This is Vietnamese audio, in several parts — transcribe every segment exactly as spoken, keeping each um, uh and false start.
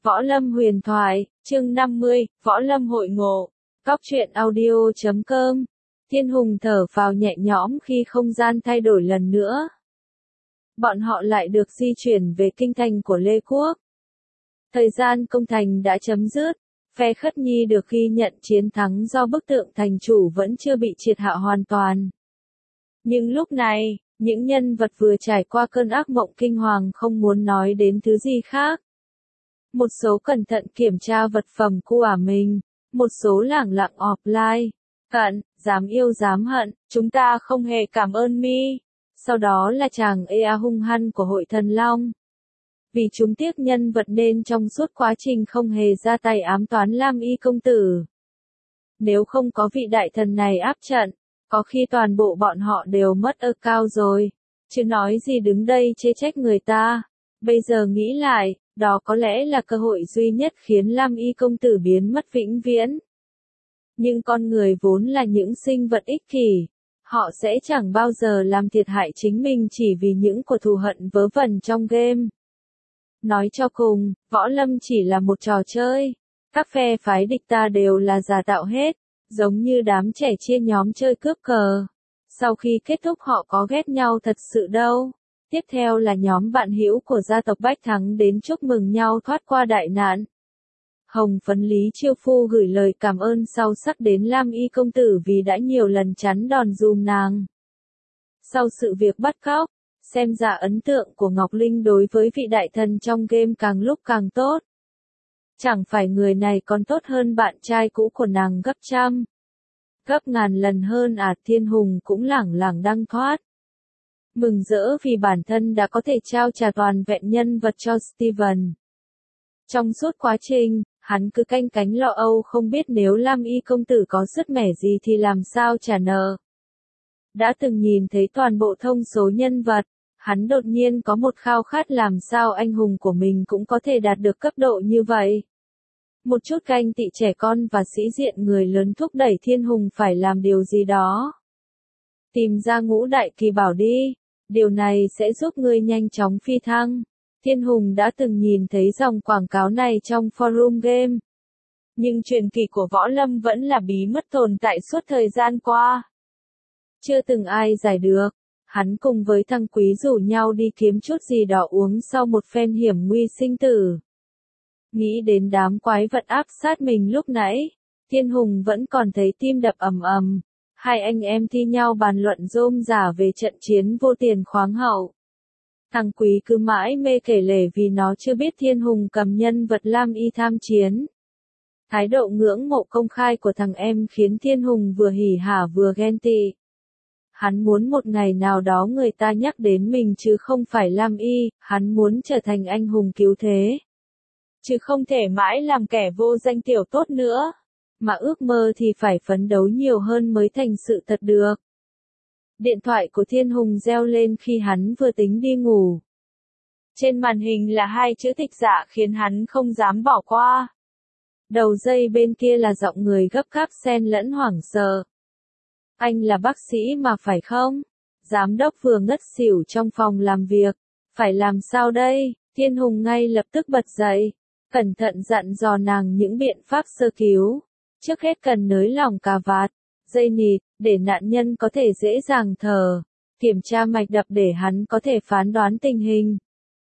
Võ Lâm huyền thoại, chương năm mươi, Võ Lâm hội ngộ. Cóc truyện audio chấm com. Thiên Hùng thở phào nhẹ nhõm khi không gian thay đổi lần nữa. Bọn họ lại được di chuyển về kinh thành của Lê Quốc. Thời gian công thành đã chấm dứt, phe Khất Nhi được ghi nhận chiến thắng do bức tượng thành chủ vẫn chưa bị triệt hạ hoàn toàn. Nhưng lúc này, những nhân vật vừa trải qua cơn ác mộng kinh hoàng không muốn nói đến thứ gì khác. Một số cẩn thận kiểm tra vật phẩm của mình, một số lẳng lặng offline, cận, dám yêu dám hận, chúng ta không hề cảm ơn mi. Sau đó là chàng ea hung hăng của hội thần long. Vì chúng tiếc nhân vật nên trong suốt quá trình không hề ra tay ám toán Lam Y công tử. Nếu không có vị đại thần này áp trận, có khi toàn bộ bọn họ đều mất ơ cao rồi, chứ nói gì đứng đây chê trách người ta. Bây giờ nghĩ lại, đó có lẽ là cơ hội duy nhất khiến Lam Y công tử biến mất vĩnh viễn. Nhưng con người vốn là những sinh vật ích kỷ, họ sẽ chẳng bao giờ làm thiệt hại chính mình chỉ vì những cuộc thù hận vớ vẩn trong game. Nói cho cùng, võ lâm chỉ là một trò chơi, các phe phái địch ta đều là giả tạo hết, giống như đám trẻ chia nhóm chơi cướp cờ. Sau khi kết thúc họ có ghét nhau thật sự đâu. Tiếp theo là nhóm bạn hữu của gia tộc Bách Thắng đến chúc mừng nhau thoát qua đại nạn. Hồng phấn Lý Chiêu Phu gửi lời cảm ơn sâu sắc đến Lam Y công tử vì đã nhiều lần chắn đòn dùm nàng. Sau sự việc bắt cóc, xem ra ấn tượng của Ngọc Linh đối với vị đại thần trong game càng lúc càng tốt. Chẳng phải người này còn tốt hơn bạn trai cũ của nàng gấp trăm, gấp ngàn lần hơn à. Thiên Hùng cũng lẳng lặng đăng thoát. Mừng rỡ vì bản thân đã có thể trao trả toàn vẹn nhân vật cho Steven. Trong suốt quá trình, hắn cứ canh cánh lo âu không biết nếu Lam Y công tử có sứt mẻ gì thì làm sao trả nợ. Đã từng nhìn thấy toàn bộ thông số nhân vật, hắn đột nhiên có một khao khát làm sao anh hùng của mình cũng có thể đạt được cấp độ như vậy. Một chút ganh tị trẻ con và sĩ diện người lớn thúc đẩy Thiên Hùng phải làm điều gì đó. Tìm ra ngũ đại kỳ bảo đi, điều này sẽ giúp ngươi nhanh chóng phi thăng. Thiên Hùng đã từng nhìn thấy dòng quảng cáo này trong forum game. Nhưng truyền kỳ của võ lâm vẫn là bí mật tồn tại suốt thời gian qua. Chưa từng ai giải được. Hắn cùng với thằng Quý rủ nhau đi kiếm chút gì đó uống sau một phen hiểm nguy sinh tử. Nghĩ đến đám quái vật áp sát mình lúc nãy, Thiên Hùng vẫn còn thấy tim đập ầm ầm. Hai anh em thi nhau bàn luận rôm rả về trận chiến vô tiền khoáng hậu. Thằng Quý cứ mãi mê kể lể vì nó chưa biết Thiên Hùng cầm nhân vật Lam Y tham chiến. Thái độ ngưỡng mộ công khai của thằng em khiến Thiên Hùng vừa hỉ hả vừa ghen tị. Hắn muốn một ngày nào đó người ta nhắc đến mình chứ không phải Lam Y, hắn muốn trở thành anh hùng cứu thế. Chứ không thể mãi làm kẻ vô danh tiểu tốt nữa. Mà ước mơ thì phải phấn đấu nhiều hơn mới thành sự thật được. Điện thoại của Thiên Hùng reo lên khi hắn vừa tính đi ngủ. Trên màn hình là hai chữ Tịch Dạ khiến hắn không dám bỏ qua. Đầu dây bên kia là giọng người gấp gáp xen lẫn hoảng sợ. Anh là bác sĩ mà phải không? Giám đốc vừa ngất xỉu trong phòng làm việc. Phải làm sao đây? Thiên Hùng ngay lập tức bật dậy. Cẩn thận dặn dò nàng những biện pháp sơ cứu. Trước hết cần nới lỏng cà vạt, dây nịt, để nạn nhân có thể dễ dàng thở. Kiểm tra mạch đập để hắn có thể phán đoán tình hình.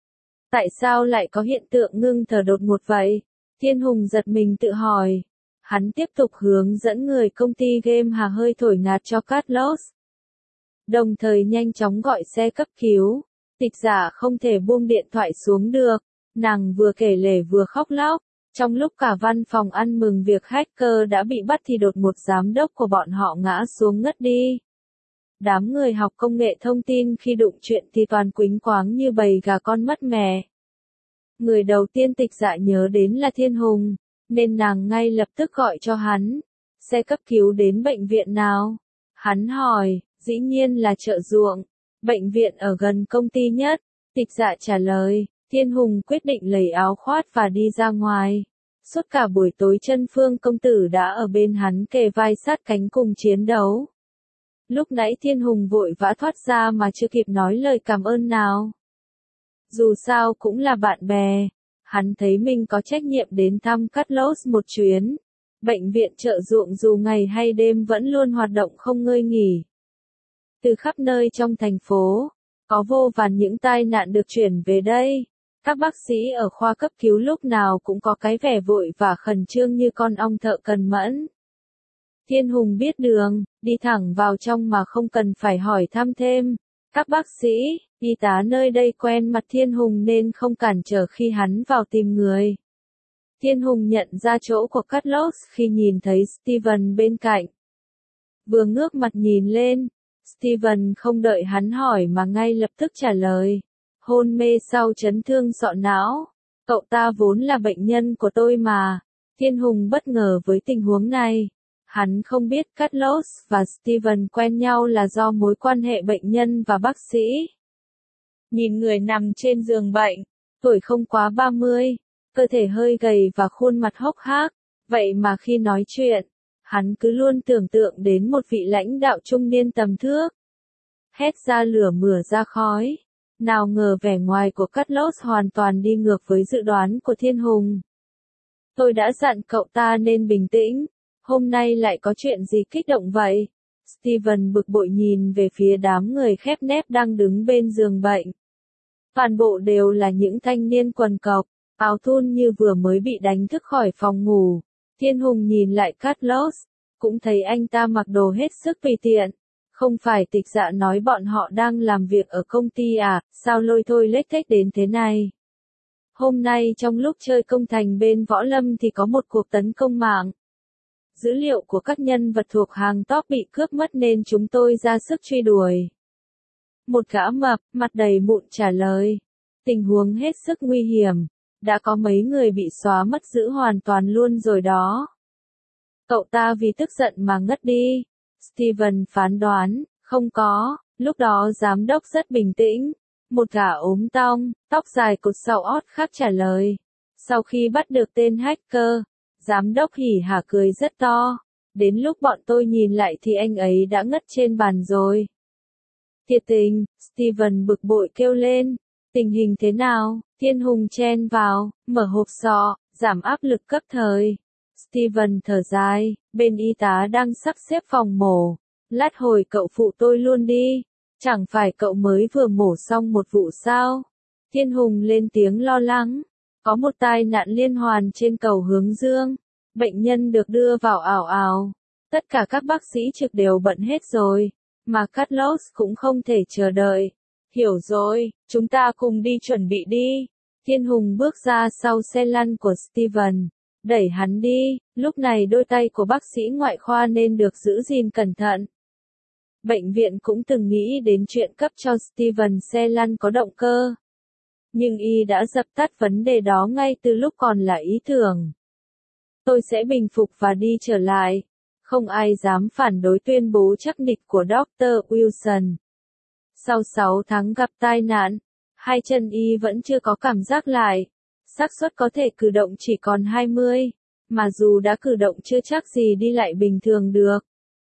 Tại sao lại có hiện tượng ngưng thở đột ngột vậy? Thiên Hùng giật mình tự hỏi. Hắn tiếp tục hướng dẫn người công ty game hà hơi thổi ngạt cho Carlos. Đồng thời nhanh chóng gọi xe cấp cứu. Tịch Dạ không thể buông điện thoại xuống được. Nàng vừa kể lể vừa khóc lóc. Trong lúc cả văn phòng ăn mừng việc hacker đã bị bắt thì đột một giám đốc của bọn họ ngã xuống ngất đi. Đám người học công nghệ thông tin khi đụng chuyện thì toàn quýnh quáng như bầy gà con mất mẹ. Người đầu tiên Tịch Dạ nhớ đến là Thiên Hùng, nên nàng ngay lập tức gọi cho hắn. Xe cấp cứu đến bệnh viện nào? Hắn hỏi, dĩ nhiên là Chợ Ruộng, bệnh viện ở gần công ty nhất. Tịch Dạ trả lời. Thiên Hùng quyết định lấy áo khoác và đi ra ngoài. Suốt cả buổi tối Chân Phương công tử đã ở bên hắn kề vai sát cánh cùng chiến đấu. Lúc nãy Thiên Hùng vội vã thoát ra mà chưa kịp nói lời cảm ơn nào. Dù sao cũng là bạn bè, Hắn thấy mình có trách nhiệm đến thăm Carlos một chuyến. Bệnh viện chợ ruộng dù ngày hay đêm vẫn luôn hoạt động không ngơi nghỉ. Từ khắp nơi trong thành phố, có vô vàn những tai nạn được chuyển về đây. Các bác sĩ ở khoa cấp cứu lúc nào cũng có cái vẻ vội và khẩn trương như con ong thợ cần mẫn. Thiên Hùng biết đường, đi thẳng vào trong mà không cần phải hỏi thăm thêm. Các bác sĩ, y tá nơi đây quen mặt Thiên Hùng nên không cản trở khi hắn vào tìm người. Thiên Hùng nhận ra chỗ của Carlos khi nhìn thấy Steven bên cạnh. Vừa ngước mặt nhìn lên, Steven không đợi hắn hỏi mà ngay lập tức trả lời. Hôn mê sau chấn thương sọ não. Cậu ta vốn là bệnh nhân của tôi mà. Thiên Hùng bất ngờ với tình huống này. Hắn không biết Carlos và Steven quen nhau là do mối quan hệ bệnh nhân và bác sĩ. Nhìn người nằm trên giường bệnh, tuổi không quá ba mươi, cơ thể hơi gầy và khuôn mặt hốc hác, vậy mà khi nói chuyện, hắn cứ luôn tưởng tượng đến một vị lãnh đạo trung niên tầm thước. Hét ra lửa mửa ra khói. Nào ngờ vẻ ngoài của Carlos hoàn toàn đi ngược với dự đoán của Thiên Hùng. Tôi đã dặn cậu ta nên bình tĩnh. Hôm nay lại có chuyện gì kích động vậy? Steven bực bội nhìn về phía đám người khép nép đang đứng bên giường bệnh. Toàn bộ đều là những thanh niên quần cộc, áo thun như vừa mới bị đánh thức khỏi phòng ngủ. Thiên Hùng nhìn lại Carlos, cũng thấy anh ta mặc đồ hết sức tùy tiện. Không phải tịch dạ nói bọn họ đang làm việc ở công ty à, sao lôi thôi lếch thếch đến thế này? Hôm nay trong lúc chơi công thành bên Võ Lâm thì có một cuộc tấn công mạng. Dữ liệu của các nhân vật thuộc hàng top bị cướp mất nên chúng tôi ra sức truy đuổi. Một gã mập, mặt đầy mụn trả lời. Tình huống hết sức nguy hiểm. Đã có mấy người bị xóa mất dữ hoàn toàn luôn rồi đó. Cậu ta vì tức giận mà ngất đi. Steven phán đoán, không có. Lúc đó giám đốc rất bình tĩnh. Một gã ốm tong, tóc dài cột sau ót khác trả lời. Sau khi bắt được tên hacker, giám đốc hỉ hả cười rất to. Đến lúc bọn tôi nhìn lại thì anh ấy đã ngất trên bàn rồi. Thiệt tình, Steven bực bội kêu lên. Tình hình thế nào? Thiên Hùng chen vào, mở hộp sọ, giảm áp lực cấp thời. Steven thở dài, bên y tá đang sắp xếp phòng mổ. Lát hồi cậu phụ tôi luôn đi. Chẳng phải cậu mới vừa mổ xong một vụ sao? Thiên Hùng lên tiếng lo lắng. Có một tai nạn liên hoàn trên cầu Hướng Dương. Bệnh nhân được đưa vào ảo ảo. Tất cả các bác sĩ trực đều bận hết rồi. Mà Carlos cũng không thể chờ đợi. Hiểu rồi, chúng ta cùng đi chuẩn bị đi. Thiên Hùng bước ra sau xe lăn của Steven. Đẩy hắn đi, lúc này đôi tay của bác sĩ ngoại khoa nên được giữ gìn cẩn thận. Bệnh viện cũng từng nghĩ đến chuyện cấp cho Steven xe lăn có động cơ. Nhưng y đã dập tắt vấn đề đó ngay từ lúc còn là ý tưởng. Tôi sẽ bình phục và đi trở lại. Không ai dám phản đối tuyên bố chắc nịch của Doctor Wilson. Sau sáu tháng gặp tai nạn, hai chân y vẫn chưa có cảm giác lại. Xác suất có thể cử động chỉ còn hai mươi, mà dù đã cử động chưa chắc gì đi lại bình thường được.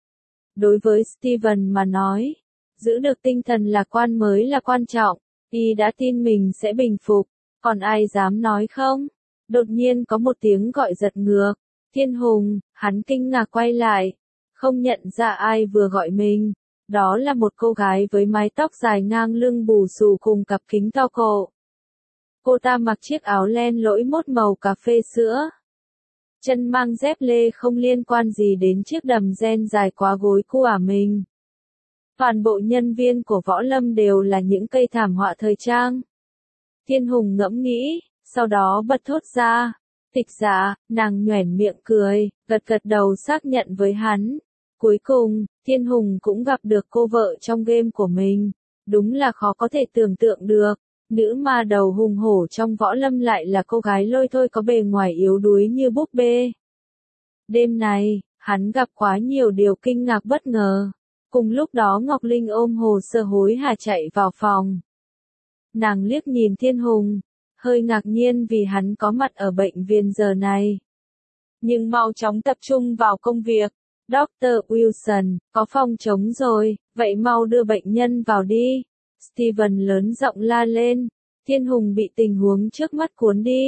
Đối với Steven mà nói, giữ được tinh thần lạc quan mới là quan trọng. Y đã tin mình sẽ bình phục, còn ai dám nói không? Đột nhiên có một tiếng gọi giật ngược. Thiên Hùng, hắn kinh ngạc quay lại, không nhận ra ai vừa gọi mình. Đó là một cô gái với mái tóc dài ngang lưng bù xù cùng cặp kính to cổ. Cô ta mặc chiếc áo len lỗi mốt màu cà phê sữa. Chân mang dép lê không liên quan gì đến chiếc đầm ren dài quá gối của mình. Toàn bộ nhân viên của Võ Lâm đều là những cây thảm họa thời trang. Thiên Hùng ngẫm nghĩ, sau đó bật thốt ra. Tịch Dạ, nàng nhoẻn miệng cười, gật gật đầu xác nhận với hắn. Cuối cùng, Thiên Hùng cũng gặp được cô vợ trong game của mình. Đúng là khó có thể tưởng tượng được. Nữ ma đầu hùng hổ trong Võ Lâm lại là cô gái lôi thôi có bề ngoài yếu đuối như búp bê. Đêm này, hắn gặp quá nhiều điều kinh ngạc bất ngờ. Cùng lúc đó Ngọc Linh ôm hồ sơ hối hả chạy vào phòng. Nàng liếc nhìn Thiên Hùng, hơi ngạc nhiên vì hắn có mặt ở bệnh viện giờ này. Nhưng mau chóng tập trung vào công việc. Doctor Wilson, có phòng trống rồi, vậy mau đưa bệnh nhân vào đi. Steven lớn giọng la lên. Thiên Hùng bị tình huống trước mắt cuốn đi.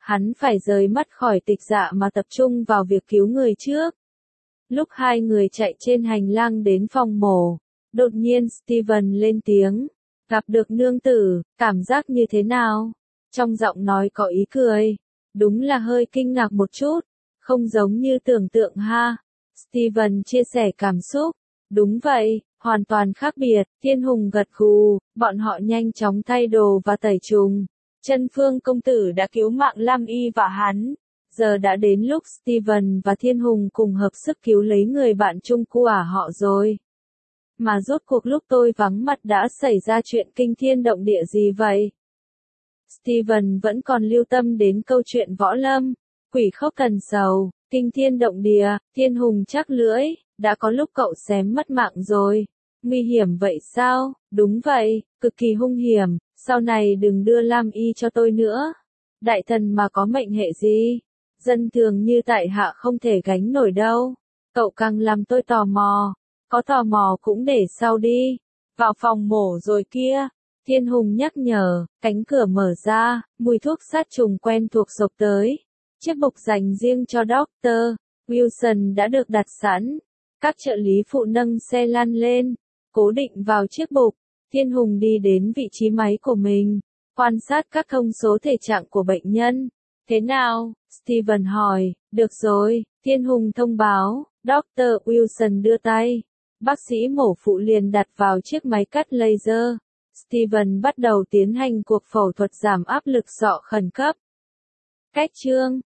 Hắn phải rời mắt khỏi Tịch Dạ mà tập trung vào việc cứu người trước. Lúc hai người chạy trên hành lang đến phòng mổ, đột nhiên Steven lên tiếng, gặp được nương tử, cảm giác như thế nào? Trong giọng nói có ý cười, đúng là hơi kinh ngạc một chút, không giống như tưởng tượng ha. Steven chia sẻ cảm xúc, đúng vậy, hoàn toàn khác biệt. Thiên Hùng gật gù, bọn họ nhanh chóng thay đồ và tẩy trùng. Chân Phương công tử đã cứu mạng Lam Y và hắn. Giờ đã đến lúc Steven và Thiên Hùng cùng hợp sức cứu lấy người bạn chung của họ rồi. Mà rốt cuộc lúc tôi vắng mặt đã xảy ra chuyện kinh thiên động địa gì vậy? Steven vẫn còn lưu tâm đến câu chuyện võ lâm, quỷ khốc thần sầu, kinh thiên động địa. Thiên Hùng chắc lưỡi, đã có lúc cậu xém mất mạng rồi. Nguy hiểm vậy sao? Đúng vậy, cực kỳ hung hiểm, sau này đừng đưa Lam Y cho tôi nữa. Đại thần mà có mệnh hệ gì? Dân thường như tại hạ không thể gánh nổi đâu. Cậu càng làm tôi tò mò. Có tò mò cũng để sau đi. Vào phòng mổ rồi kia. Thiên Hùng nhắc nhở, cánh cửa mở ra, mùi thuốc sát trùng quen thuộc xộc tới. Chiếc bục dành riêng cho Doctor Wilson đã được đặt sẵn. Các trợ lý phụ nâng xe lăn lên, cố định vào chiếc bục. Thiên Hùng đi đến vị trí máy của mình, quan sát các thông số thể trạng của bệnh nhân. Thế nào? Steven hỏi. Được rồi, Thiên Hùng thông báo. Doctor Wilson đưa tay. Bác sĩ mổ phụ liền đặt vào chiếc máy cắt laser. Steven bắt đầu tiến hành cuộc phẫu thuật giảm áp lực sọ khẩn cấp. Cách chương